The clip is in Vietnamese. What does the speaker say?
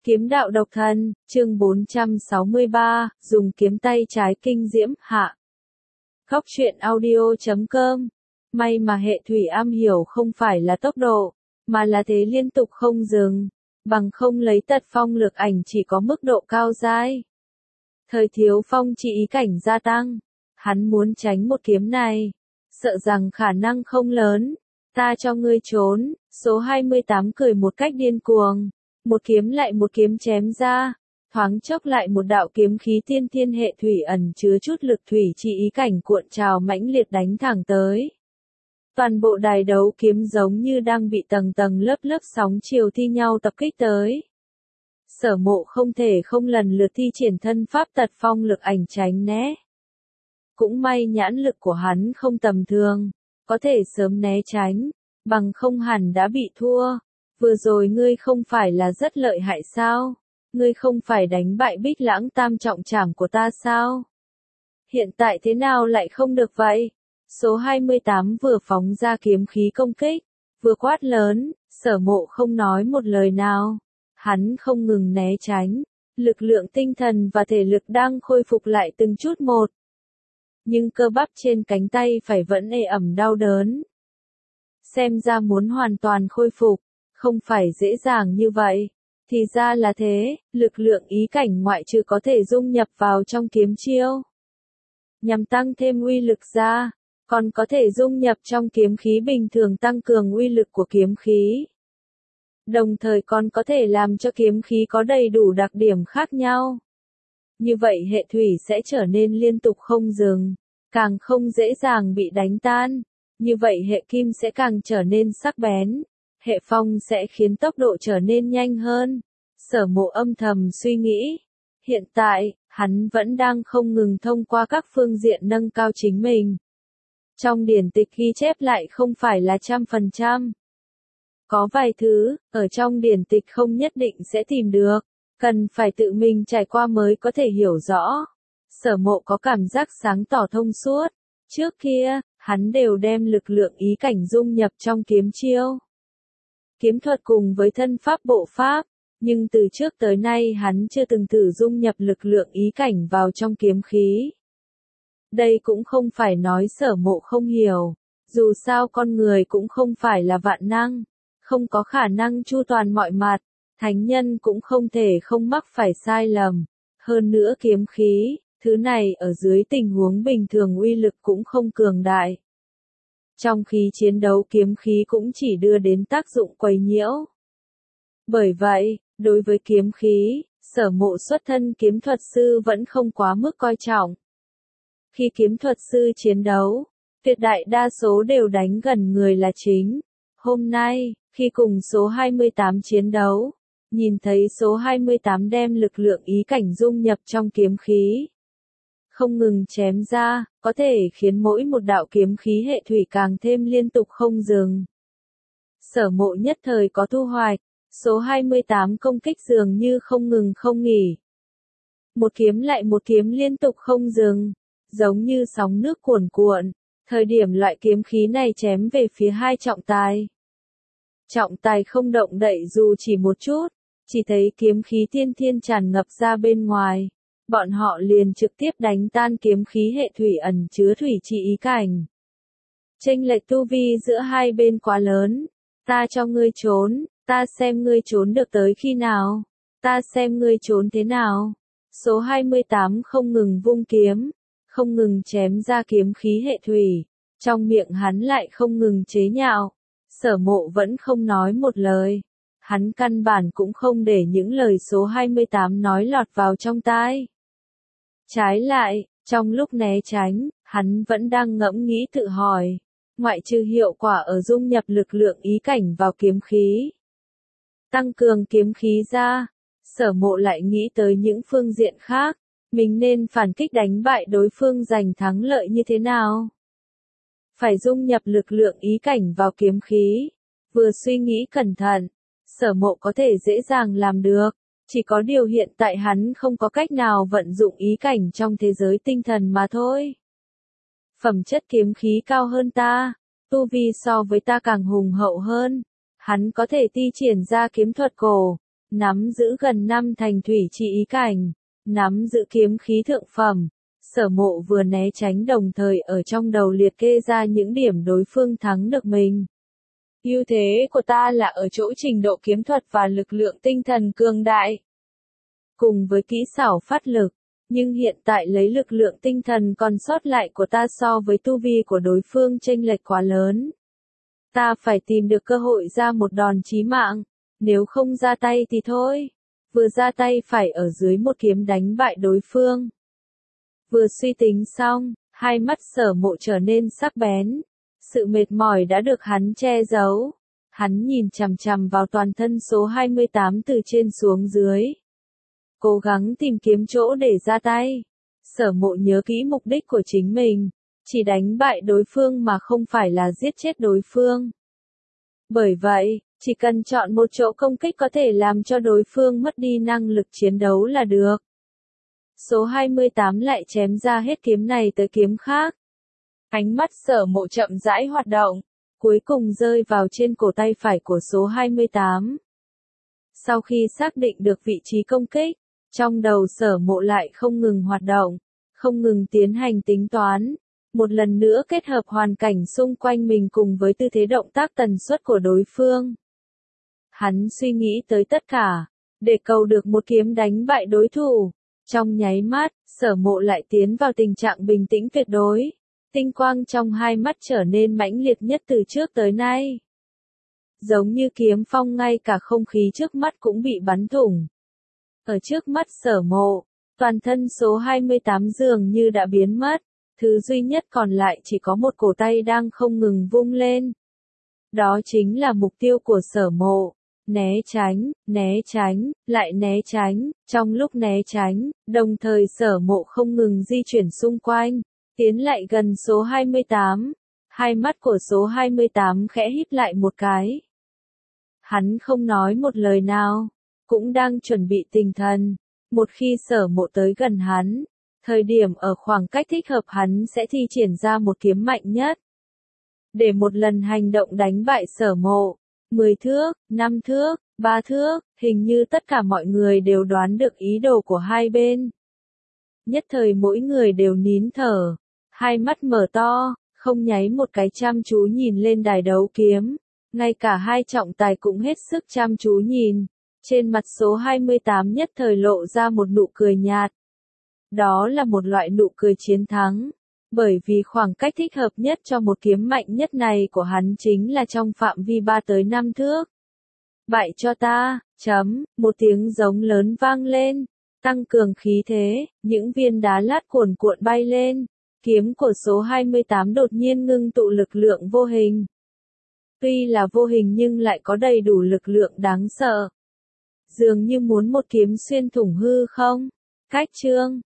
Kiếm đạo độc thân, chương 463, dùng kiếm tay trái kinh diễm, hạ. Góc truyện audio.com. May mà hệ thủy am hiểu không phải là tốc độ, mà là thế liên tục không dừng, bằng không lấy tật phong lược ảnh chỉ có mức độ cao dai. Thời Thiếu Phong chỉ ý cảnh gia tăng, hắn muốn tránh một kiếm này, sợ rằng khả năng không lớn. Ta cho ngươi trốn, số 28 cười một cách điên cuồng. Một kiếm lại một kiếm chém ra, thoáng chốc lại một đạo kiếm khí tiên thiên hệ thủy ẩn chứa chút lực thủy chỉ ý cảnh cuộn trào mãnh liệt đánh thẳng tới. Toàn bộ đài đấu kiếm giống như đang bị tầng tầng lớp lớp sóng chiều thi nhau tập kích tới. Sở Mộ không thể không lần lượt thi triển thân pháp tật phong lực ảnh tránh né. Cũng may nhãn lực của hắn không tầm thường, có thể sớm né tránh, bằng không hẳn đã bị thua. Vừa rồi ngươi không phải là rất lợi hại sao? Ngươi không phải đánh bại Bích Lãng tam trọng trảm của ta sao? Hiện tại thế nào lại không được vậy? Số 28 vừa phóng ra kiếm khí công kích, vừa quát lớn, Sở Mộ không nói một lời nào. Hắn không ngừng né tránh, lực lượng tinh thần và thể lực đang khôi phục lại từng chút một. Nhưng cơ bắp trên cánh tay phải vẫn ê ẩm đau đớn. Xem ra muốn hoàn toàn khôi phục, không phải dễ dàng như vậy. Thì ra là thế, lực lượng ý cảnh ngoại trừ có thể dung nhập vào trong kiếm chiêu, nhằm tăng thêm uy lực ra, còn có thể dung nhập trong kiếm khí bình thường tăng cường uy lực của kiếm khí. Đồng thời còn có thể làm cho kiếm khí có đầy đủ đặc điểm khác nhau. Như vậy hệ thủy sẽ trở nên liên tục không dừng, càng không dễ dàng bị đánh tan. Như vậy hệ kim sẽ càng trở nên sắc bén. Hệ phong sẽ khiến tốc độ trở nên nhanh hơn. Sở Mộ âm thầm suy nghĩ. Hiện tại, hắn vẫn đang không ngừng thông qua các phương diện nâng cao chính mình. Trong điển tịch ghi chép lại không phải là 100%. Có vài thứ, ở trong điển tịch không nhất định sẽ tìm được. Cần phải tự mình trải qua mới có thể hiểu rõ. Sở Mộ có cảm giác sáng tỏ thông suốt. Trước kia, hắn đều đem lực lượng ý cảnh dung nhập trong kiếm chiêu, kiếm thuật cùng với thân pháp bộ pháp, nhưng từ trước tới nay hắn chưa từng thử dung nhập lực lượng ý cảnh vào trong kiếm khí. Đây cũng không phải nói Sở Mộ không hiểu, dù sao con người cũng không phải là vạn năng, không có khả năng chu toàn mọi mặt, thánh nhân cũng không thể không mắc phải sai lầm. Hơn nữa kiếm khí, thứ này ở dưới tình huống bình thường uy lực cũng không cường đại. Trong khi chiến đấu kiếm khí cũng chỉ đưa đến tác dụng quấy nhiễu. Bởi vậy, đối với kiếm khí, Sở Mộ xuất thân kiếm thuật sư vẫn không quá mức coi trọng. Khi kiếm thuật sư chiến đấu, tuyệt đại đa số đều đánh gần người là chính. Hôm nay, khi cùng số 28 chiến đấu, nhìn thấy số 28 đem lực lượng ý cảnh dung nhập trong kiếm khí, không ngừng chém ra, có thể khiến mỗi một đạo kiếm khí hệ thủy càng thêm liên tục không dừng. Sở Mộ nhất thời có thu hoạch, số 28 công kích dường như không ngừng không nghỉ. Một kiếm lại một kiếm liên tục không dừng, giống như sóng nước cuồn cuộn, thời điểm loại kiếm khí này chém về phía hai trọng tài. Trọng tài không động đậy dù chỉ một chút, chỉ thấy kiếm khí tiên thiên tràn ngập ra bên ngoài. Bọn họ liền trực tiếp đánh tan kiếm khí hệ thủy ẩn chứa thủy chỉ ý cảnh. Chênh lệch tu vi giữa hai bên quá lớn. Ta cho ngươi trốn, ta xem ngươi trốn được tới khi nào. Ta xem ngươi trốn thế nào. Số 28 không ngừng vung kiếm, không ngừng chém ra kiếm khí hệ thủy. Trong miệng hắn lại không ngừng chế nhạo. Sở Mộ vẫn không nói một lời. Hắn căn bản cũng không để những lời số 28 nói lọt vào trong tai. Trái lại, trong lúc né tránh, hắn vẫn đang ngẫm nghĩ tự hỏi, ngoại trừ hiệu quả ở dung nhập lực lượng ý cảnh vào kiếm khí, tăng cường kiếm khí ra, Sở Mộ lại nghĩ tới những phương diện khác, mình nên phản kích đánh bại đối phương giành thắng lợi như thế nào? Phải dung nhập lực lượng ý cảnh vào kiếm khí. Vừa suy nghĩ cẩn thận, Sở Mộ có thể dễ dàng làm được. Chỉ có điều hiện tại hắn không có cách nào vận dụng ý cảnh trong thế giới tinh thần mà thôi. Phẩm chất kiếm khí cao hơn ta, tu vi so với ta càng hùng hậu hơn. Hắn có thể thi triển ra kiếm thuật cổ, nắm giữ gần 5 thành thủy chi ý cảnh, nắm giữ kiếm khí thượng phẩm. Sở Mộ vừa né tránh đồng thời ở trong đầu liệt kê ra những điểm đối phương thắng được mình. Ưu thế của ta là ở chỗ trình độ kiếm thuật và lực lượng tinh thần cường đại, cùng với kỹ xảo phát lực, nhưng hiện tại lấy lực lượng tinh thần còn sót lại của ta so với tu vi của đối phương chênh lệch quá lớn. Ta phải tìm được cơ hội ra một đòn chí mạng, nếu không ra tay thì thôi, vừa ra tay phải ở dưới một kiếm đánh bại đối phương. Vừa suy tính xong, hai mắt Sở Mộ trở nên sắc bén, sự mệt mỏi đã được hắn che giấu. Hắn nhìn chằm chằm vào toàn thân số 28 từ trên xuống dưới, cố gắng tìm kiếm chỗ để ra tay. Sở Mộ nhớ kỹ mục đích của chính mình, chỉ đánh bại đối phương mà không phải là giết chết đối phương. Bởi vậy, chỉ cần chọn một chỗ công kích có thể làm cho đối phương mất đi năng lực chiến đấu là được. Số 28 lại chém ra hết kiếm này tới kiếm khác. Ánh mắt Sở Mộ chậm rãi hoạt động, cuối cùng rơi vào trên cổ tay phải của số 28. Sau khi xác định được vị trí công kích, trong đầu Sở Mộ lại không ngừng hoạt động, không ngừng tiến hành tính toán, một lần nữa kết hợp hoàn cảnh xung quanh mình cùng với tư thế động tác tần suất của đối phương. Hắn suy nghĩ tới tất cả, để cầu được một kiếm đánh bại đối thủ. Trong nháy mắt, Sở Mộ lại tiến vào tình trạng bình tĩnh tuyệt đối. Tinh quang trong hai mắt trở nên mãnh liệt nhất từ trước tới nay. Giống như kiếm phong ngay cả không khí trước mắt cũng bị bắn thủng. Ở trước mắt Sở Mộ, toàn thân số 28 dường như đã biến mất, thứ duy nhất còn lại chỉ có một cổ tay đang không ngừng vung lên. Đó chính là mục tiêu của Sở Mộ. Né tránh, lại né tránh, trong lúc né tránh, đồng thời Sở Mộ không ngừng di chuyển xung quanh, tiến lại gần số 28. Hai mắt của số 28 khẽ híp lại một cái. Hắn không nói một lời nào, cũng đang chuẩn bị tinh thần. Một khi Sở Mộ tới gần hắn, thời điểm ở khoảng cách thích hợp hắn sẽ thi triển ra một kiếm mạnh nhất. Để một lần hành động đánh bại Sở Mộ, 10 thước, 5 thước, 3 thước, hình như tất cả mọi người đều đoán được ý đồ của hai bên. Nhất thời mỗi người đều nín thở, hai mắt mở to, không nháy một cái chăm chú nhìn lên đài đấu kiếm. Ngay cả hai trọng tài cũng hết sức chăm chú nhìn. Trên mặt số 28 nhất thời lộ ra một nụ cười nhạt. Đó là một loại nụ cười chiến thắng. Bởi vì khoảng cách thích hợp nhất cho một kiếm mạnh nhất này của hắn chính là trong phạm vi 3 tới 5 thước. Bại cho ta, một tiếng giống lớn vang lên, tăng cường khí thế, những viên đá lát cuồn cuộn bay lên. Kiếm của số 28 đột nhiên ngưng tụ lực lượng vô hình. Tuy là vô hình nhưng lại có đầy đủ lực lượng đáng sợ. Dường như muốn một kiếm xuyên thủng hư không. Cách chương